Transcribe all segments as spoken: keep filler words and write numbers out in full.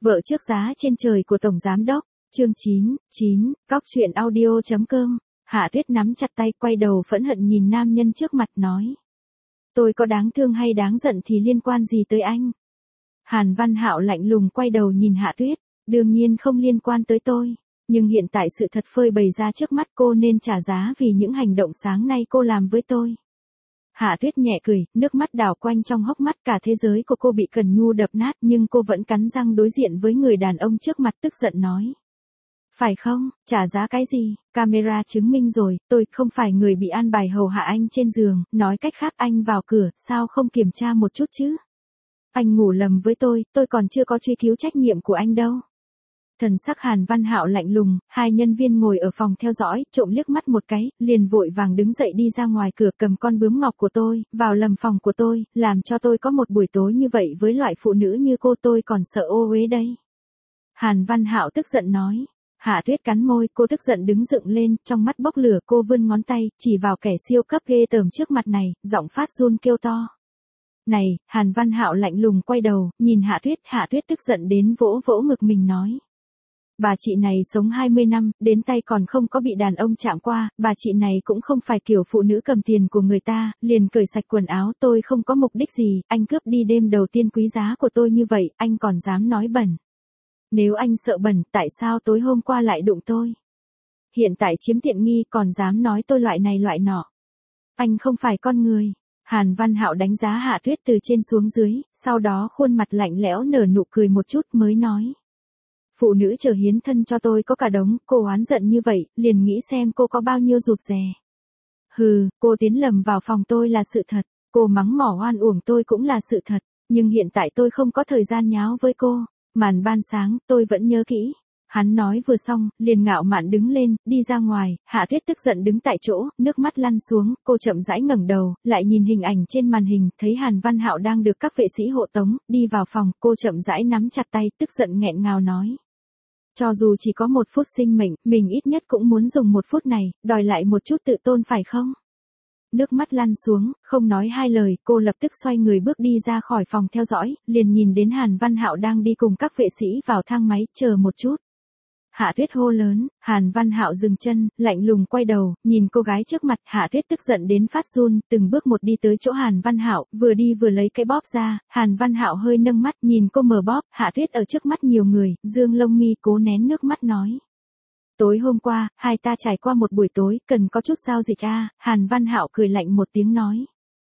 Vợ trước giá trên trời của Tổng Giám Đốc, chương chín, chín, cóc truyện audio chấm com. Hạ Tuyết nắm chặt tay, quay đầu phẫn hận nhìn nam nhân trước mặt nói. Tôi có đáng thương hay đáng giận thì liên quan gì tới anh? Hàn Văn Hạo lạnh lùng quay đầu nhìn Hạ Tuyết, đương nhiên không liên quan tới tôi, nhưng hiện tại sự thật phơi bày ra trước mắt, cô nên trả giá vì những hành động sáng nay cô làm với tôi. Hạ Tuyết nhẹ cười, nước mắt đảo quanh trong hốc mắt, cả thế giới của cô bị Cần Nhu đập nát, nhưng cô vẫn cắn răng đối diện với người đàn ông trước mặt, tức giận nói. Phải không, trả giá cái gì, camera chứng minh rồi, tôi không phải người bị an bài hầu hạ anh trên giường, nói cách khác anh vào cửa, sao không kiểm tra một chút chứ? Anh ngủ lầm với tôi, tôi còn chưa có truy cứu trách nhiệm của anh đâu. Thần sắc Hàn Văn Hạo lạnh lùng, hai nhân viên ngồi ở phòng theo dõi, trộm liếc mắt một cái, liền vội vàng đứng dậy đi ra ngoài cửa, cầm con bướm ngọc của tôi, vào lầm phòng của tôi, làm cho tôi có một buổi tối như vậy với loại phụ nữ như cô, tôi còn sợ ô uế đây. Hàn Văn Hạo tức giận nói. Hạ Tuyết cắn môi, cô tức giận đứng dựng lên, trong mắt bốc lửa, cô vươn ngón tay, chỉ vào kẻ siêu cấp ghê tởm trước mặt này, giọng phát run kêu to. Này, Hàn Văn Hạo lạnh lùng quay đầu, nhìn Hạ Tuyết, Hạ Tuyết tức giận đến vỗ vỗ ngực mình nói. Bà chị này sống hai mươi năm, đến tay còn không có bị đàn ông chạm qua, bà chị này cũng không phải kiểu phụ nữ cầm tiền của người ta, liền cởi sạch quần áo, tôi không có mục đích gì, anh cướp đi đêm đầu tiên quý giá của tôi như vậy, anh còn dám nói bẩn. Nếu anh sợ bẩn, tại sao tối hôm qua lại đụng tôi? Hiện tại chiếm tiện nghi còn dám nói tôi loại này loại nọ. Anh không phải con người. Hàn Văn Hạo đánh giá Hạ Tuyết từ trên xuống dưới, sau đó khuôn mặt lạnh lẽo nở nụ cười một chút mới nói. Phụ nữ chờ hiến thân cho tôi có cả đống, cô oán giận như vậy, liền nghĩ xem cô có bao nhiêu rụt rè. Hừ, cô tiến lầm vào phòng tôi là sự thật, cô mắng mỏ oan uổng tôi cũng là sự thật, nhưng hiện tại tôi không có thời gian nháo với cô. Màn ban sáng, tôi vẫn nhớ kỹ. Hắn nói vừa xong, liền ngạo mạn đứng lên, đi ra ngoài, Hạ Tuyết tức giận đứng tại chỗ, nước mắt lăn xuống, cô chậm rãi ngẩng đầu, lại nhìn hình ảnh trên màn hình, thấy Hàn Văn Hạo đang được các vệ sĩ hộ tống, đi vào phòng, cô chậm rãi nắm chặt tay, tức giận nghẹn ngào nói. Cho dù chỉ có một phút sinh mệnh, mình ít nhất cũng muốn dùng một phút này, đòi lại một chút tự tôn phải không? Nước mắt lăn xuống, không nói hai lời, cô lập tức xoay người bước đi ra khỏi phòng theo dõi, liền nhìn đến Hàn Văn Hạo đang đi cùng các vệ sĩ vào thang máy, chờ một chút. Hạ Tuyết hô lớn, Hàn Văn Hạo dừng chân, lạnh lùng quay đầu, nhìn cô gái trước mặt, Hạ Tuyết tức giận đến phát run, từng bước một đi tới chỗ Hàn Văn Hạo, vừa đi vừa lấy cái bóp ra, Hàn Văn Hạo hơi nâng mắt, nhìn cô mở bóp, Hạ Tuyết ở trước mắt nhiều người, dương lông mi cố nén nước mắt nói. Tối hôm qua, hai ta trải qua một buổi tối, cần có chút giao dịch à, Hàn Văn Hạo cười lạnh một tiếng nói.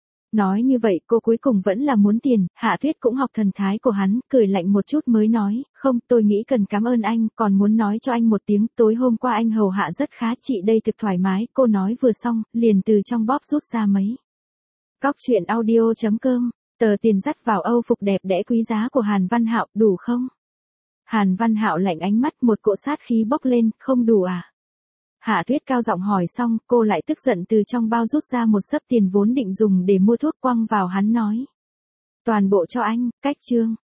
Nói như vậy cô cuối cùng vẫn là muốn tiền, Hạ Tuyết cũng học thần thái của hắn, cười lạnh một chút mới nói, không, tôi nghĩ cần cảm ơn anh, còn muốn nói cho anh một tiếng, tối hôm qua anh hầu hạ rất khá, chị đây thực thoải mái, cô nói vừa xong, liền từ trong bóp rút ra mấy. Cóc truyện audio chấm com, tờ tiền dắt vào Âu phục đẹp đẽ quý giá của Hàn Văn Hạo, đủ không? Hàn Văn Hạo lạnh ánh mắt, một cỗ sát khí bốc lên, không đủ à? Hạ Tuyết cao giọng hỏi xong, cô lại tức giận từ trong bao rút ra một xấp tiền vốn định dùng để mua thuốc, quăng vào hắn nói. Toàn bộ cho anh, cách chương.